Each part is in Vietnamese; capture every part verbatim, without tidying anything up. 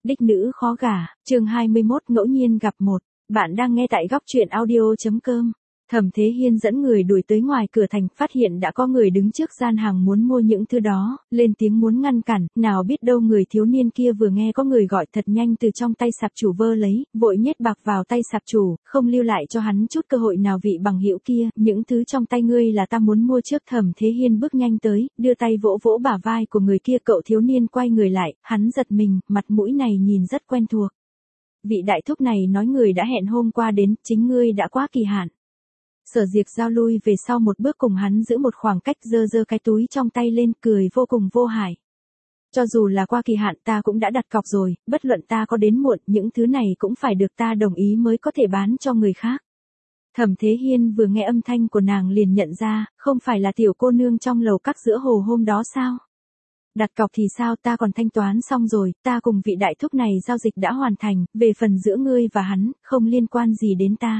Đích nữ khó gả, chương hai mươi mốt ngẫu nhiên gặp một. Bạn đang nghe tại góc truyện audio.com. Thẩm Thế Hiên dẫn người đuổi tới ngoài cửa thành, phát hiện đã có người đứng trước gian hàng muốn mua những thứ đó, lên tiếng muốn ngăn cản, nào biết đâu người thiếu niên kia vừa nghe có người gọi thật nhanh từ trong tay sạp chủ vơ lấy, vội nhét bạc vào tay sạp chủ, không lưu lại cho hắn chút cơ hội nào. Vị bằng hữu kia, những thứ trong tay ngươi là ta muốn mua trước. Thẩm Thế Hiên bước nhanh tới, đưa tay vỗ vỗ bả vai của người kia. Cậu thiếu niên quay người lại, hắn giật mình, mặt mũi này nhìn rất quen thuộc. Vị đại thúc này nói người đã hẹn hôm qua đến, chính ngươi đã quá kỳ hạn. Sở Diệp Giao lui về sau một bước cùng hắn giữ một khoảng cách, giơ giơ cái túi trong tay lên, cười vô cùng vô hại. Cho dù là qua kỳ hạn ta cũng đã đặt cọc rồi, bất luận ta có đến muộn, những thứ này cũng phải được ta đồng ý mới có thể bán cho người khác. Thẩm Thế Hiên vừa nghe âm thanh của nàng liền nhận ra, không phải là tiểu cô nương trong lầu các giữa hồ hôm đó sao? Đặt cọc thì sao, ta còn thanh toán xong rồi, ta cùng vị đại thúc này giao dịch đã hoàn thành, về phần giữa ngươi và hắn, không liên quan gì đến ta.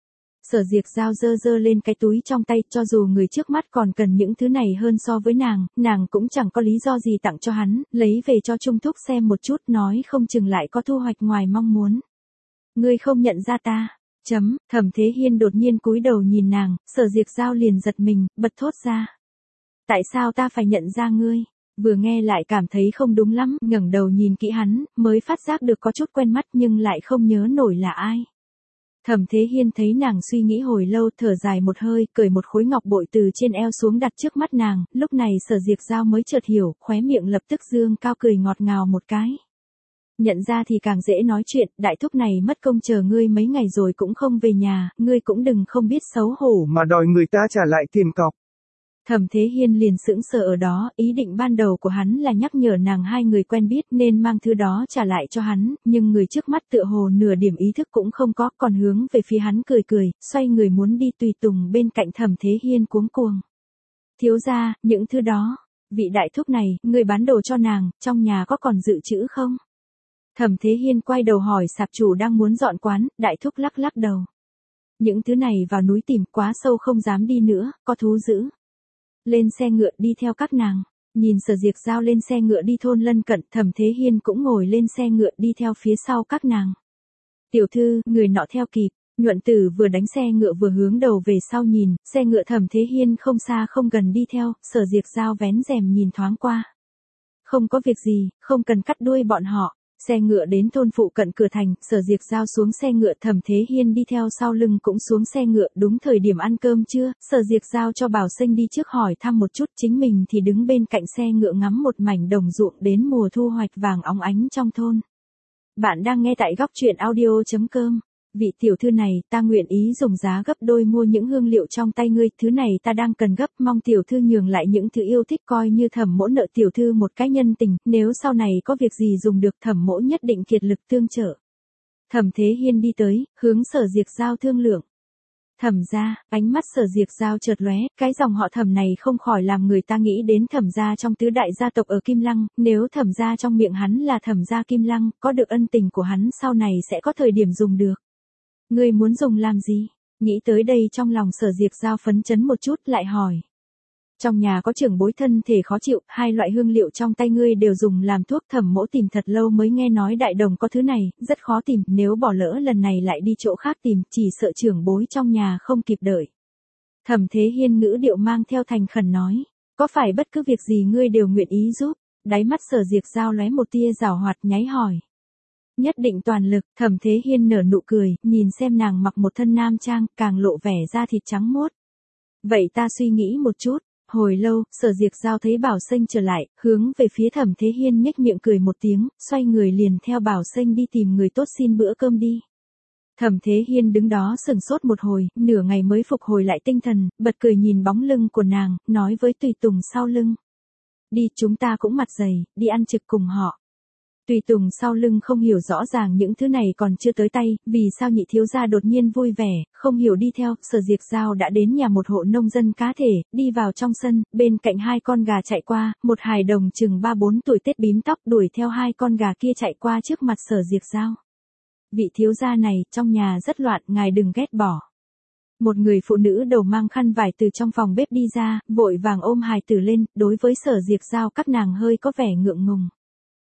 Sở Diệp Giao giơ giơ lên cái túi trong tay, cho dù người trước mắt còn cần những thứ này hơn so với nàng, nàng cũng chẳng có lý do gì tặng cho hắn, lấy về cho Trung Thúc xem một chút, nói không chừng lại có thu hoạch ngoài mong muốn. Ngươi không nhận ra ta? Chấm, Thẩm Thế Hiên đột nhiên cúi đầu nhìn nàng, Sở Diệp Giao liền giật mình, bật thốt ra. Tại sao ta phải nhận ra ngươi? Vừa nghe lại cảm thấy không đúng lắm, ngẩng đầu nhìn kỹ hắn, mới phát giác được có chút quen mắt nhưng lại không nhớ nổi là ai. Thẩm Thế Hiên thấy nàng suy nghĩ hồi lâu, thở dài một hơi, cởi một khối ngọc bội từ trên eo xuống đặt trước mắt nàng, lúc này Sở Diệp Giao mới chợt hiểu, khóe miệng lập tức dương cao cười ngọt ngào một cái. Nhận ra thì càng dễ nói chuyện, đại thúc này mất công chờ ngươi mấy ngày rồi cũng không về nhà, ngươi cũng đừng không biết xấu hổ mà đòi người ta trả lại tiền cọc. Thẩm Thế Hiên liền sững sờ ở đó, ý định ban đầu của hắn là nhắc nhở nàng hai người quen biết nên mang thứ đó trả lại cho hắn, nhưng người trước mắt tựa hồ nửa điểm ý thức cũng không có, còn hướng về phía hắn cười cười, xoay người muốn đi tùy tùng bên cạnh Thẩm Thế Hiên cuống cuồng. Thiếu gia, những thứ đó, vị đại thúc này, người bán đồ cho nàng, trong nhà có còn dự trữ không? Thẩm Thế Hiên quay đầu hỏi sạp chủ đang muốn dọn quán, đại thúc lắc lắc đầu. Những thứ này vào núi tìm, quá sâu không dám đi nữa, có thú dữ. Lên xe ngựa đi theo các nàng, nhìn Sở Diệp Giao lên xe ngựa đi thôn lân cận, Thẩm Thế Hiên cũng ngồi lên xe ngựa đi theo phía sau các nàng. Tiểu thư, người nọ theo kịp, Nhuận Tử vừa đánh xe ngựa vừa hướng đầu về sau nhìn, xe ngựa Thẩm Thế Hiên không xa không gần đi theo, Sở Diệp Giao vén rèm nhìn thoáng qua. Không có việc gì, không cần cắt đuôi bọn họ. Xe ngựa đến thôn phụ cận cửa thành, Sở Diệp Giao xuống xe ngựa, Thẩm Thế Hiên đi theo sau lưng cũng xuống xe ngựa, đúng thời điểm ăn cơm trưa, Sở Diệp Giao cho Bảo Sinh đi trước hỏi thăm một chút, chính mình thì đứng bên cạnh xe ngựa ngắm một mảnh đồng ruộng đến mùa thu hoạch vàng óng ánh trong thôn. Bạn đang nghe tại góc truyện audio.com. Vị tiểu thư này, ta nguyện ý dùng giá gấp đôi mua những hương liệu trong tay ngươi, thứ này ta đang cần gấp, mong tiểu thư nhường lại những thứ yêu thích, coi như Thẩm mỗ nợ tiểu thư một cái nhân tình, nếu sau này có việc gì dùng được, Thẩm mỗ nhất định kiệt lực tương trợ. Thẩm Thế Hiên đi tới, hướng Sở Diệp Giao thương lượng. Thẩm gia, ánh mắt Sở Diệp Giao chợt lóe, cái dòng họ Thẩm này không khỏi làm người ta nghĩ đến Thẩm gia trong tứ đại gia tộc ở Kim Lăng, nếu Thẩm gia trong miệng hắn là Thẩm gia Kim Lăng, có được ân tình của hắn sau này sẽ có thời điểm dùng được. Ngươi muốn dùng làm gì? Nghĩ tới đây trong lòng Sở Diệp Giao phấn chấn một chút, lại hỏi. Trong nhà có trưởng bối thân thể khó chịu, hai loại hương liệu trong tay ngươi đều dùng làm thuốc, Thẩm mỗ tìm thật lâu mới nghe nói đại đồng có thứ này, rất khó tìm, nếu bỏ lỡ lần này lại đi chỗ khác tìm, chỉ sợ trưởng bối trong nhà không kịp đợi. Thẩm Thế Hiên ngữ điệu mang theo thành khẩn nói, có phải bất cứ việc gì ngươi đều nguyện ý giúp? Đáy mắt Sở Diệp Giao lóe một tia giảo hoạt, nháy hỏi. Nhất định toàn lực, Thẩm Thế Hiên nở nụ cười, nhìn xem nàng mặc một thân nam trang, càng lộ vẻ da thịt trắng muốt. Vậy ta suy nghĩ một chút. Hồi lâu, Sở Diệp Giao thấy Bảo Sinh trở lại, hướng về phía Thẩm Thế Hiên nhếch miệng cười một tiếng, xoay người liền theo Bảo Sinh đi tìm người tốt xin bữa cơm đi. Thẩm Thế Hiên đứng đó sừng sốt một hồi, nửa ngày mới phục hồi lại tinh thần, bật cười nhìn bóng lưng của nàng, nói với tùy tùng sau lưng. Đi, chúng ta cũng mặt dày, đi ăn trực cùng họ. Tùy tùng sau lưng không hiểu rõ ràng những thứ này còn chưa tới tay, vì sao nhị thiếu gia đột nhiên vui vẻ, không hiểu đi theo, Sở Diệp Giao đã đến nhà một hộ nông dân cá thể, đi vào trong sân, bên cạnh hai con gà chạy qua, một hài đồng chừng ba bốn tuổi tết bím tóc đuổi theo hai con gà kia chạy qua trước mặt Sở Diệp Giao. Vị thiếu gia này, trong nhà rất loạn, ngài đừng ghét bỏ. Một người phụ nữ đầu mang khăn vải từ trong phòng bếp đi ra, vội vàng ôm hài tử lên, đối với Sở Diệp Giao các nàng hơi có vẻ ngượng ngùng.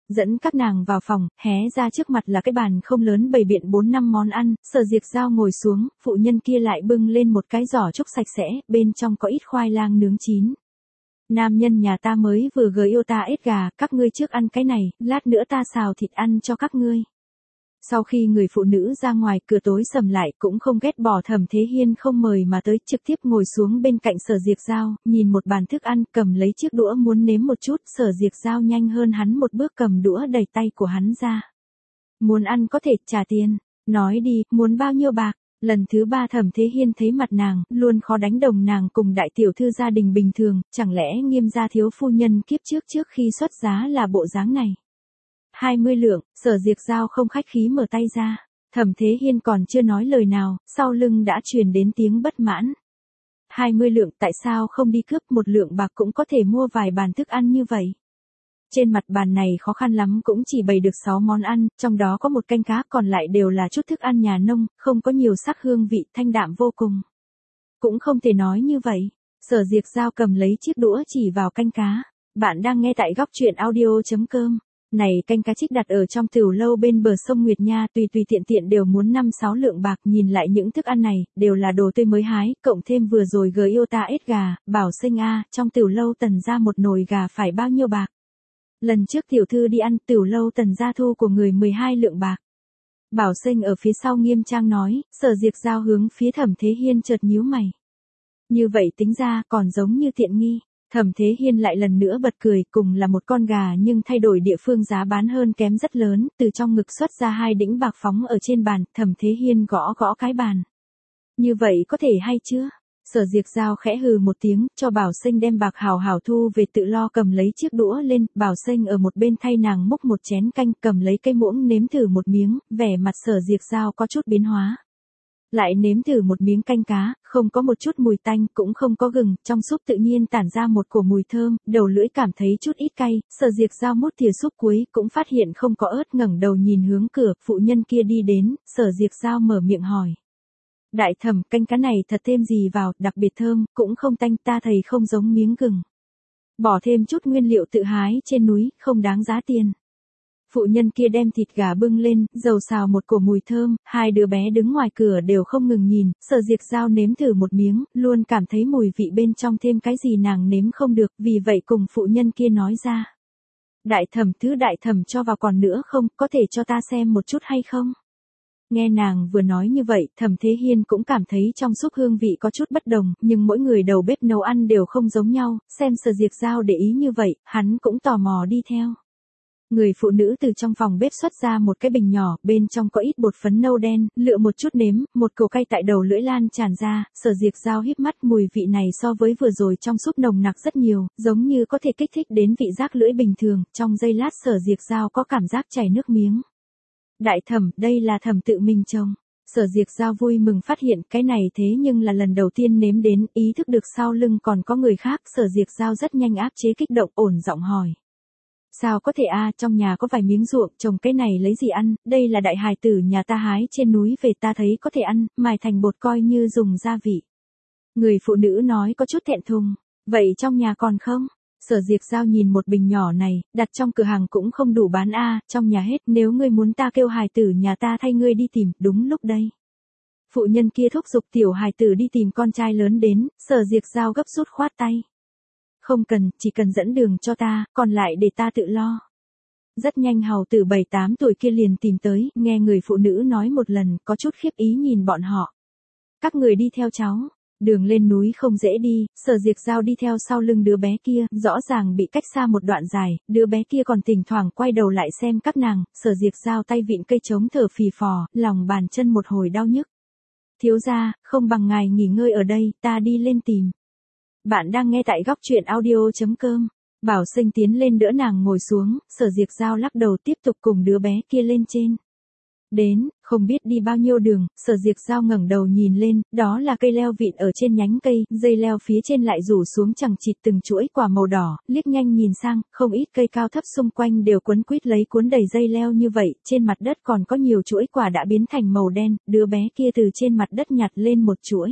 Dẫn các nàng vào phòng, hé ra trước mặt là cái bàn không lớn bày biện bốn năm món ăn, Sở Diệt Giao ngồi xuống, phụ nhân kia lại bưng lên một cái giỏ trúc sạch sẽ, bên trong có ít khoai lang nướng chín. Nam nhân nhà ta mới vừa gửi yêu ta ít gà, các ngươi trước ăn cái này, lát nữa ta xào thịt ăn cho các ngươi. Sau khi người phụ nữ ra ngoài, cửa tối sầm lại, cũng không ghét bỏ Thẩm Thế Hiên không mời mà tới, trực tiếp ngồi xuống bên cạnh Sở Diệt Giao, nhìn một bàn thức ăn, cầm lấy chiếc đũa muốn nếm một chút, Sở Diệt Giao nhanh hơn hắn một bước cầm đũa đẩy tay của hắn ra. Muốn ăn có thể trả tiền, nói đi, muốn bao nhiêu bạc. Lần thứ ba Thẩm Thế Hiên thấy mặt nàng, luôn khó đánh đồng nàng cùng đại tiểu thư gia đình bình thường, chẳng lẽ Nghiêm gia thiếu phu nhân kiếp trước trước khi xuất giá là bộ dáng này. hai mươi lượng, Sở Diệt Giao không khách khí mở tay ra. Thẩm Thế Hiên còn chưa nói lời nào, sau lưng đã truyền đến tiếng bất mãn. hai mươi lượng, tại sao không đi cướp, một lượng bạc cũng có thể mua vài bàn thức ăn như vậy. Trên mặt bàn này khó khăn lắm cũng chỉ bày được sáu món ăn, trong đó có một canh cá, còn lại đều là chút thức ăn nhà nông, không có nhiều sắc hương vị, thanh đạm vô cùng. Cũng không thể nói như vậy. Sở Diệt Giao cầm lấy chiếc đũa chỉ vào canh cá. Bạn đang nghe tại góc truyện audio chấm com. Này canh cá trích đặt ở trong tửu lâu bên bờ sông Nguyệt Nha, tùy tùy tiện tiện đều muốn năm sáu lượng bạc, nhìn lại những thức ăn này, đều là đồ tươi mới hái, cộng thêm vừa rồi gửi yêu ta ít gà, bảo sinh a, trong tửu lâu Tần ra một nồi gà phải bao nhiêu bạc. Lần trước tiểu thư đi ăn tửu lâu Tần gia thu của người mười hai lượng bạc. Bảo sinh ở phía sau nghiêm trang nói, Sở Diệt Giao hướng phía Thẩm Thế Hiên chợt nhíu mày. Như vậy tính ra còn giống như tiện nghi. Thẩm Thế Hiên lại lần nữa bật cười, cùng là một con gà nhưng thay đổi địa phương giá bán hơn kém rất lớn, từ trong ngực xuất ra hai đĩnh bạc phóng ở trên bàn, Thẩm Thế Hiên gõ gõ cái bàn. Như vậy có thể hay chưa? Sở Diệt Giao khẽ hừ một tiếng, cho Bảo Sinh đem bạc hào hào thu về, tự lo cầm lấy chiếc đũa lên, Bảo Sinh ở một bên thay nàng múc một chén canh, cầm lấy cây muỗng nếm thử một miếng, vẻ mặt Sở Diệt Giao có chút biến hóa. Lại nếm thử một miếng canh cá, không có một chút mùi tanh, cũng không có gừng, trong súp tự nhiên tản ra một cổ mùi thơm, đầu lưỡi cảm thấy chút ít cay, Sở Diệt Giao mút thìa súp cuối, cũng phát hiện không có ớt, ngẩng đầu nhìn hướng cửa, phụ nhân kia đi đến, Sở Diệt Giao mở miệng hỏi. Đại thẩm, canh cá này thật thêm gì vào, đặc biệt thơm, cũng không tanh, ta thấy không giống miếng gừng. Bỏ thêm chút nguyên liệu tự hái trên núi, không đáng giá tiền. Phụ nhân kia đem thịt gà bưng lên, dầu xào một cổ mùi thơm, hai đứa bé đứng ngoài cửa đều không ngừng nhìn, Sở Diệt Giao nếm thử một miếng, luôn cảm thấy mùi vị bên trong thêm cái gì nàng nếm không được, vì vậy cùng phụ nhân kia nói ra. Đại thẩm, thứ đại thẩm cho vào còn nữa không, có thể cho ta xem một chút hay không? Nghe nàng vừa nói như vậy, Thẩm Thế Hiên cũng cảm thấy trong súp hương vị có chút bất đồng, nhưng mỗi người đầu bếp nấu ăn đều không giống nhau, xem Sở Diệt Giao để ý như vậy, hắn cũng tò mò đi theo. Người phụ nữ từ trong phòng bếp xuất ra một cái bình nhỏ, bên trong có ít bột phấn nâu đen, lựa một chút nếm, một cổ cay tại đầu lưỡi lan tràn ra, Sở Diệt Giao híp mắt, mùi vị này so với vừa rồi trong súp nồng nặc rất nhiều, giống như có thể kích thích đến vị giác lưỡi bình thường, trong giây lát Sở Diệt Giao có cảm giác chảy nước miếng. Đại thẩm, đây là thẩm tự mình trồng. Sở Diệt Giao vui mừng phát hiện cái này thế nhưng là lần đầu tiên nếm đến, ý thức được sau lưng còn có người khác, Sở Diệt Giao rất nhanh áp chế kích động, ổn giọng hỏi. Sao có thể a, trong nhà có vài miếng ruộng, trồng cái này lấy gì ăn, đây là đại hài tử nhà ta hái trên núi về, ta thấy có thể ăn, mài thành bột coi như dùng gia vị. Người phụ nữ nói có chút thẹn thùng, vậy trong nhà còn không? Sở Diệt Giao nhìn một bình nhỏ này, đặt trong cửa hàng cũng không đủ bán a, trong nhà hết, nếu ngươi muốn ta kêu hài tử nhà ta thay ngươi đi tìm, đúng lúc đây. Phụ nhân kia thúc giục tiểu hài tử đi tìm con trai lớn đến, Sở Diệt Giao gấp rút khoát tay. Không cần, chỉ cần dẫn đường cho ta, còn lại để ta tự lo. Rất nhanh hầu tử bảy tám tuổi kia liền tìm tới, nghe người phụ nữ nói một lần, có chút khiếp ý nhìn bọn họ. Các người đi theo cháu. Đường lên núi không dễ đi, Sở Diệt Giao đi theo sau lưng đứa bé kia, rõ ràng bị cách xa một đoạn dài, đứa bé kia còn thỉnh thoảng quay đầu lại xem các nàng, Sở Diệt Giao tay vịn cây trống thở phì phò, lòng bàn chân một hồi đau nhức. Thiếu gia, không bằng ngài nghỉ ngơi ở đây, ta đi lên tìm. Bạn đang nghe tại góc truyện audio chấm com. Bảo Sinh tiến lên đỡ nàng ngồi xuống, Sở Diệt Giao lắc đầu tiếp tục cùng đứa bé kia lên trên. Đến, không biết đi bao nhiêu đường, Sở Diệt Giao ngẩng đầu nhìn lên, đó là cây leo vịn ở trên nhánh cây, dây leo phía trên lại rủ xuống chằng chịt từng chuỗi quả màu đỏ, liếc nhanh nhìn sang, không ít cây cao thấp xung quanh đều quấn quýt lấy cuốn đầy dây leo như vậy, trên mặt đất còn có nhiều chuỗi quả đã biến thành màu đen, đứa bé kia từ trên mặt đất nhặt lên một chuỗi.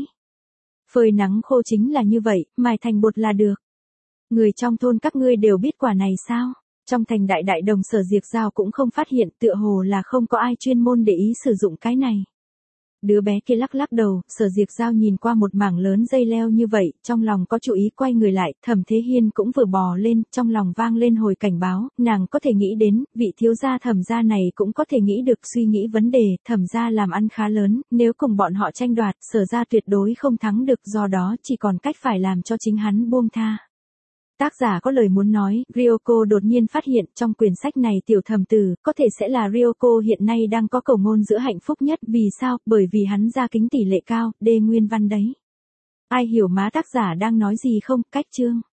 Phơi nắng khô chính là như vậy, mài thành bột là được. Người trong thôn các ngươi đều biết quả này sao? Trong thành đại đại đồng Sở Diệt Giao cũng không phát hiện, tựa hồ là không có ai chuyên môn để ý sử dụng cái này. Đứa bé kia lắc lắc đầu, Sở Diệt Giao nhìn qua một mảng lớn dây leo như vậy, trong lòng có chú ý quay người lại, Thẩm Thế Hiên cũng vừa bò lên, trong lòng vang lên hồi cảnh báo, nàng có thể nghĩ đến, vị thiếu gia Thẩm gia này cũng có thể nghĩ được suy nghĩ vấn đề, Thẩm gia làm ăn khá lớn, nếu cùng bọn họ tranh đoạt, Sở gia tuyệt đối không thắng được, do đó chỉ còn cách phải làm cho chính hắn buông tha. Tác giả có lời muốn nói, Ryoko đột nhiên phát hiện trong quyển sách này tiểu thầm tử, có thể sẽ là Ryoko hiện nay đang có cầu ngôn giữa hạnh phúc nhất, vì sao, bởi vì hắn ra kính tỷ lệ cao, đê nguyên văn đấy. Ai hiểu má tác giả đang nói gì không, cách chương.